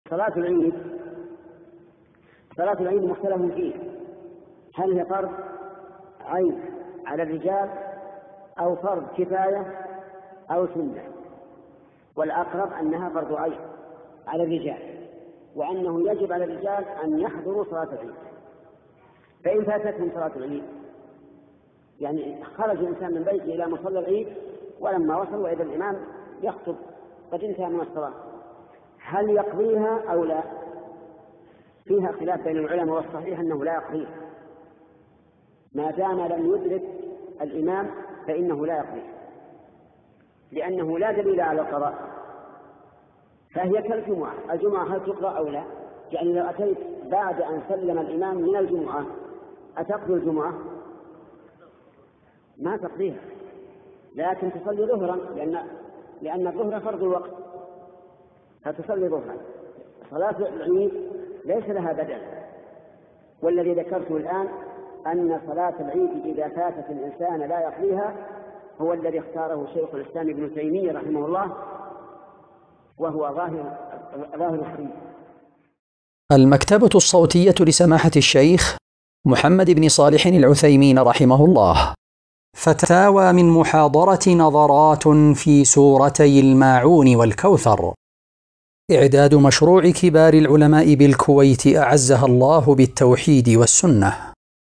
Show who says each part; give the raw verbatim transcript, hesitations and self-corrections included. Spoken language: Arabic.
Speaker 1: صلاة العيد صلاة العيد مختلف فيه، هل هي فرض عين على الرجال أو فرض كفاية أو سنة؟ والأقرب أنها فرض عين على الرجال، وأنه يجب على الرجال أن يحضروا صلاة العيد. فإن فاتتهم صلاة العيد، يعني خرج الإنسان من بيته إلى مصلى العيد ولما وصل وإذا الإمام يخطب قد انتهى من الصلاة، هل يقضيها أو لا؟ فيها خلاف بين العلماء، والصحيح أنه لا يقضيها ما دام لم يدرك الإمام، فإنه لا يقضيها لأنه لا دليل على القضاء. فهي كالجمعة، الجمعة هل تقضى أو لا؟ يعني لو أتيت بعد أن سلم الإمام من الجمعة أتقضي الجمعة؟ ما تقضيها، لكن تصلي ظهرا لأن لأن الظهر فرض الوقت، فتصلي ظهرا. صلاة العيد ليس لها بدل، والذي ذكرته الآن أن صلاة العيد إذا فاتت الإنسان لا يقضيها هو الذي اختاره شيخ الإسلام ابن تيمية رحمه الله، وهو ظاهر ظاهر الحديث.
Speaker 2: المكتبة الصوتية لسماحة الشيخ محمد بن صالح العثيمين رحمه الله. فتاوى من محاضرة نظرات في سورتي الماعون والكوثر. إعداد مشروع كبار العلماء بالكويت أعزها الله بالتوحيد والسنة.